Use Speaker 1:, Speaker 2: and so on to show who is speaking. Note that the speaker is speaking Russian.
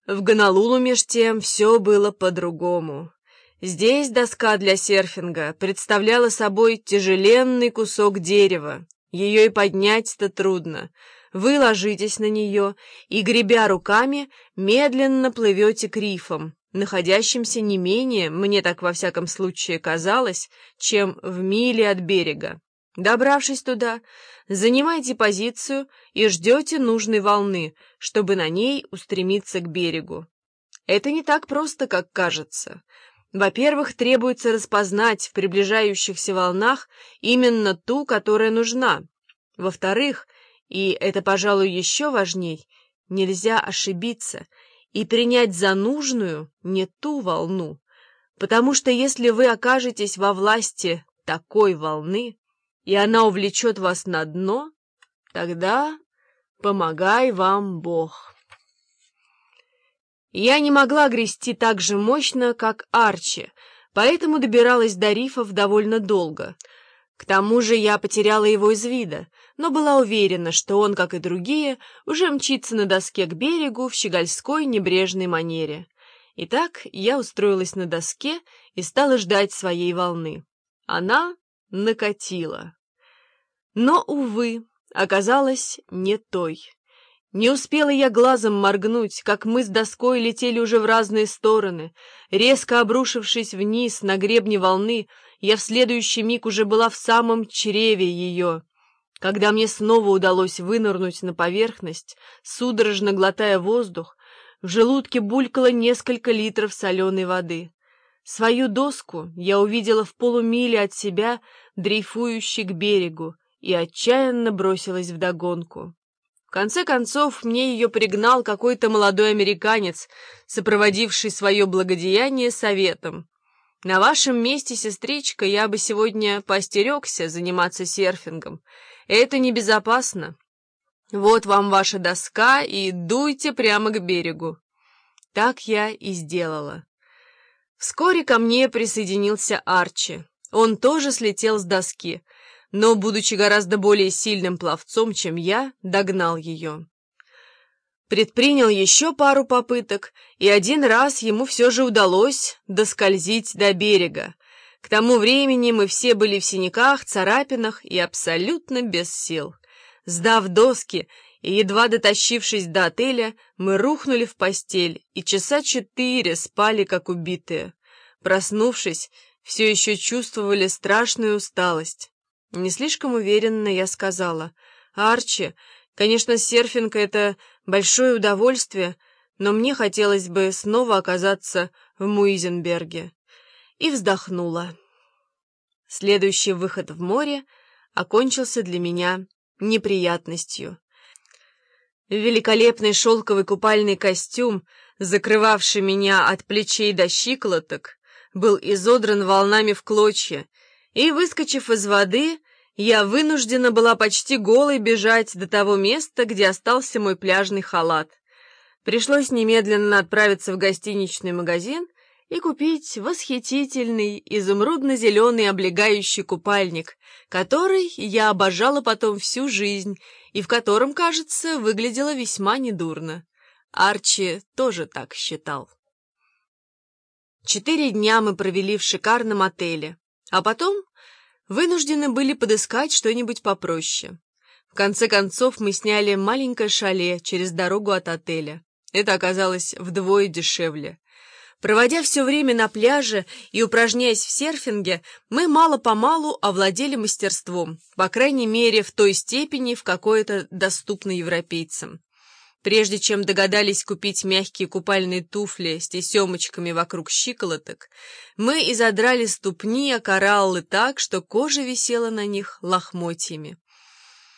Speaker 1: В Гонолулу меж тем все было по-другому. Здесь доска для серфинга представляла собой тяжеленный кусок дерева. Ее и поднять-то трудно. Вы ложитесь на нее и, гребя руками, медленно плывете к рифам, находящимся не менее, мне так во всяком случае казалось, чем в миле от берега. Добравшись туда, занимайте позицию и ждете нужной волны, чтобы на ней устремиться к берегу. Это не так просто, как кажется. Во-первых, требуется распознать в приближающихся волнах именно ту, которая нужна. Во-вторых, и это, пожалуй, еще важней, нельзя ошибиться и принять за нужную не ту волну, потому что если вы окажетесь во власти такой волны, и она увлечет вас на дно, тогда помогай вам Бог. Я не могла грести так же мощно, как Арчи, поэтому добиралась до рифов довольно долго. К тому же я потеряла его из вида, но была уверена, что он, как и другие, уже мчится на доске к берегу в щегольской небрежной манере. Итак, я устроилась на доске и стала ждать своей волны. Она накатила. Но, увы, оказалась не той. Не успела я глазом моргнуть, как мы с доской летели уже в разные стороны. Резко обрушившись вниз на гребне волны, я в следующий миг уже была в самом чреве ее. Когда мне снова удалось вынырнуть на поверхность, судорожно глотая воздух, в желудке булькало несколько литров соленой воды. Свою доску я увидела в полумиле от себя, дрейфующей к берегу, и отчаянно бросилась вдогонку. В конце концов, мне ее пригнал какой-то молодой американец, сопроводивший свое благодеяние советом. «На вашем месте, сестричка, я бы сегодня поостерегся заниматься серфингом. Это небезопасно. Вот вам ваша доска, и дуйте прямо к берегу». Так я и сделала. Вскоре ко мне присоединился Арчи. Он тоже слетел с доски, но, будучи гораздо более сильным пловцом, чем я, догнал ее. Предпринял еще пару попыток, и один раз ему все же удалось доскользить до берега. К тому времени мы все были в синяках, царапинах и абсолютно без сил. Сдав доски и едва дотащившись до отеля, мы рухнули в постель и часа 4 спали, как убитые. Проснувшись, все еще чувствовали страшную усталость. Не слишком уверенно я сказала: «Арчи, конечно, серфинг — это большое удовольствие, но мне хотелось бы снова оказаться в Муизенберге». И вздохнула. Следующий выход в море окончился для меня неприятностью. Великолепный шелковый купальный костюм, закрывавший меня от плечей до щиколоток, был изодран волнами в клочья, и, выскочив из воды, я вынуждена была почти голой бежать до того места, где остался мой пляжный халат. Пришлось немедленно отправиться в гостиничный магазин и купить восхитительный изумрудно-зеленый облегающий купальник, который я обожала потом всю жизнь и в котором, кажется, выглядела весьма недурно. Арчи тоже так считал. 4 дня мы провели в шикарном отеле, а потом вынуждены были подыскать что-нибудь попроще. В конце концов мы сняли маленькое шале через дорогу от отеля. Это оказалось вдвое дешевле. Проводя все время на пляже и упражняясь в серфинге, мы мало-помалу овладели мастерством, по крайней мере, в той степени, в какой это доступно европейцам. Прежде чем догадались купить мягкие купальные туфли с тесемочками вокруг щиколоток, мы изодрали ступни о кораллы так, что кожа висела на них лохмотьями.